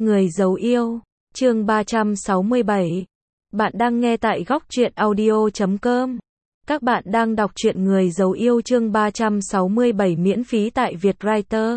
Người giấu yêu, chương 367. Bạn đang nghe tại góc truyện audio.com. Các bạn đang đọc truyện Người giấu yêu chương 367 miễn phí tại Vietwriter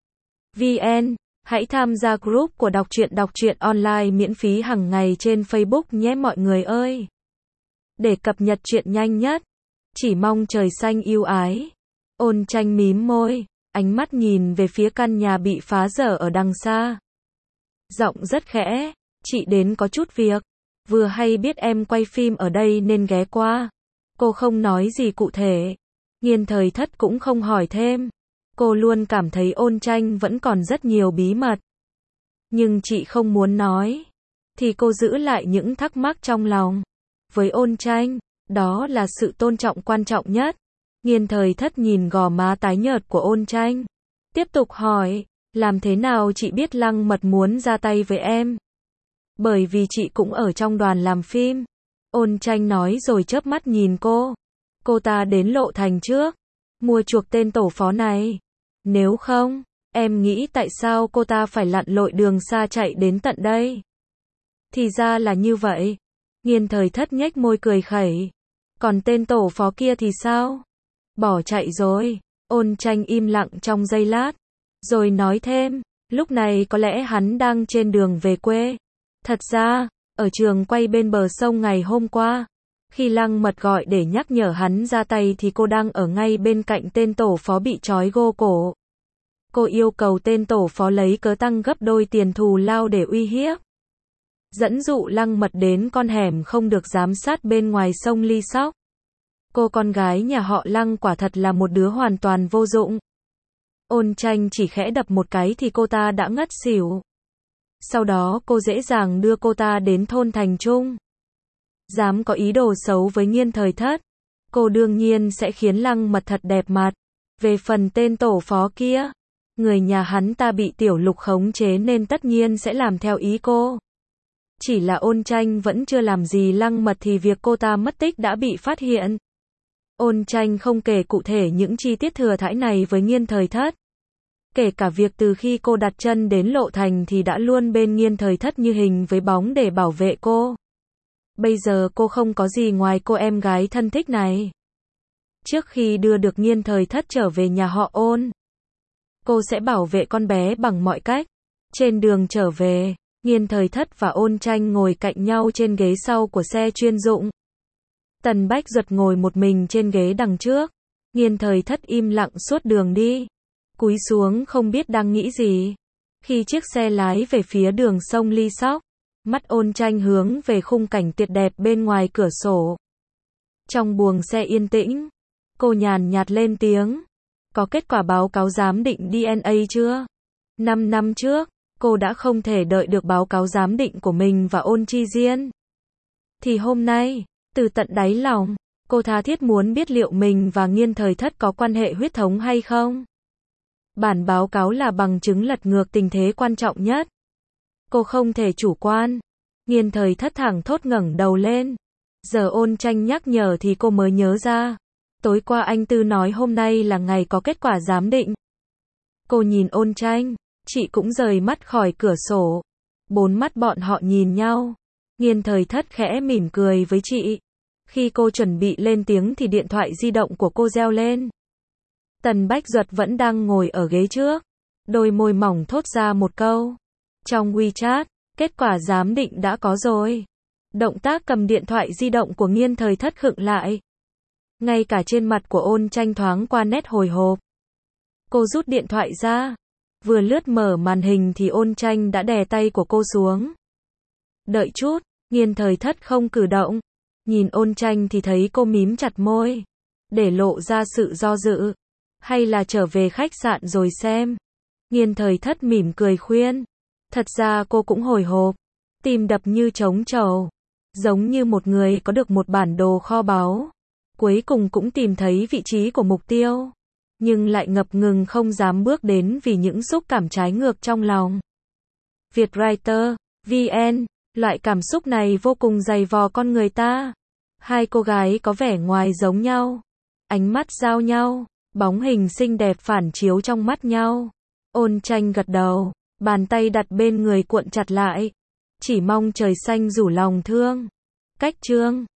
VN. Hãy tham gia group của đọc truyện online miễn phí hàng ngày trên Facebook nhé mọi người ơi. Để cập nhật truyện nhanh nhất, chỉ mong trời xanh yêu ái. Ôn Tranh mím môi, ánh mắt nhìn về phía căn nhà bị phá dở ở đằng xa. Giọng rất khẽ, chị đến có chút việc, vừa hay biết em quay phim ở đây nên ghé qua. Cô không nói gì cụ thể, Nghiên Thời Thất cũng không hỏi thêm. Cô luôn cảm thấy Ôn Tranh vẫn còn rất nhiều bí mật. Nhưng chị không muốn nói, thì cô giữ lại những thắc mắc trong lòng. Với Ôn Tranh, đó là sự tôn trọng quan trọng nhất. Nghiên Thời Thất nhìn gò má tái nhợt của Ôn Tranh, tiếp tục hỏi, làm thế nào chị biết Lăng Mật muốn ra tay với em? Bởi vì chị cũng ở trong đoàn làm phim. Ôn Tranh nói rồi chớp mắt nhìn cô. Cô ta đến Lộ Thành trước, mua chuộc tên tổ phó này. Nếu không, em nghĩ tại sao cô ta phải lặn lội đường xa chạy đến tận đây? Thì ra là như vậy. Nghiên Thời Thất nhếch môi cười khẩy. Còn tên tổ phó kia thì sao? Bỏ chạy rồi. Ôn Tranh im lặng trong giây lát, rồi nói thêm, lúc này có lẽ hắn đang trên đường về quê. Thật ra, ở trường quay bên bờ sông ngày hôm qua, khi Lăng Mật gọi để nhắc nhở hắn ra tay thì cô đang ở ngay bên cạnh tên tổ phó bị trói gô cổ. Cô yêu cầu tên tổ phó lấy cớ tăng gấp đôi tiền thù lao để uy hiếp. Dẫn dụ Lăng Mật đến con hẻm không được giám sát bên ngoài sông Ly Sóc. Cô con gái nhà họ Lăng quả thật là một đứa hoàn toàn vô dụng. Ôn Tranh chỉ khẽ đập một cái thì cô ta đã ngất xỉu. Sau đó cô dễ dàng đưa cô ta đến thôn Thành Trung. Dám có ý đồ xấu với Nghiên Thời Thất, cô đương nhiên sẽ khiến Lăng Mật thật đẹp mặt. Về phần tên tổ phó kia, người nhà hắn ta bị Tiểu Lục khống chế nên tất nhiên sẽ làm theo ý cô. Chỉ là Ôn Tranh vẫn chưa làm gì Lăng Mật thì việc cô ta mất tích đã bị phát hiện. Ôn Tranh không kể cụ thể những chi tiết thừa thãi này với Nghiên Thời Thất. Kể cả việc từ khi cô đặt chân đến Lộ Thành thì đã luôn bên Nghiên Thời Thất như hình với bóng để bảo vệ cô. Bây giờ cô không có gì ngoài cô em gái thân thích này. Trước khi đưa được Nghiên Thời Thất trở về nhà họ Ôn, cô sẽ bảo vệ con bé bằng mọi cách. Trên đường trở về, Nghiên Thời Thất và Ôn Tranh ngồi cạnh nhau trên ghế sau của xe chuyên dụng. Tần Bách Duật ngồi một mình trên ghế đằng trước. Nghiên Thời Thất im lặng suốt đường đi, cúi xuống không biết đang nghĩ gì. Khi chiếc xe lái về phía đường sông Ly Sóc, mắt Ôn Tranh hướng về khung cảnh tuyệt đẹp bên ngoài cửa sổ. Trong buồng xe yên tĩnh, cô nhàn nhạt lên tiếng, có kết quả báo cáo giám định DNA chưa? 5 năm trước, cô đã không thể đợi được báo cáo giám định của mình và Ôn Chi Diên. Thì hôm nay, từ tận đáy lòng, cô tha thiết muốn biết liệu mình và Nghiên Thời Thất có quan hệ huyết thống hay không. Bản báo cáo là bằng chứng lật ngược tình thế quan trọng nhất. Cô không thể chủ quan. Nghiên Thời Thất thẳng thốt ngẩng đầu lên. Giờ Ôn Tranh nhắc nhở thì cô mới nhớ ra. Tối qua anh Tư nói hôm nay là ngày có kết quả giám định. Cô nhìn Ôn Tranh, chị cũng rời mắt khỏi cửa sổ. Bốn mắt bọn họ nhìn nhau. Nghiên Thời Thất khẽ mỉm cười với chị. Khi cô chuẩn bị lên tiếng thì điện thoại di động của cô reo lên. Tần Bách Duật vẫn đang ngồi ở ghế trước. Đôi môi mỏng thốt ra một câu. Trong WeChat, kết quả giám định đã có rồi. Động tác cầm điện thoại di động của Nghiên Thời Thất khựng lại. Ngay cả trên mặt của Ôn Tranh thoáng qua nét hồi hộp. Cô rút điện thoại ra. Vừa lướt mở màn hình thì Ôn Tranh đã đè tay của cô xuống. Đợi chút, Nghiên Thời Thất không cử động. Nhìn Ôn Tranh thì thấy cô mím chặt môi, để lộ ra sự do dự. Hay là trở về khách sạn rồi xem. Nghiên Thời Thất mỉm cười khuyên. Thật ra cô cũng hồi hộp, tim đập như trống trầu, giống như một người có được một bản đồ kho báu, cuối cùng cũng tìm thấy vị trí của mục tiêu, nhưng lại ngập ngừng không dám bước đến vì những xúc cảm trái ngược trong lòng. Vietwriter VN, loại cảm xúc này vô cùng dày vò con người ta. Hai cô gái có vẻ ngoài giống nhau, ánh mắt giao nhau, bóng hình xinh đẹp phản chiếu trong mắt nhau. Ôn Tranh gật đầu, Bàn tay đặt bên người cuộn chặt lại. Chỉ mong trời xanh rủ lòng thương. Cách chương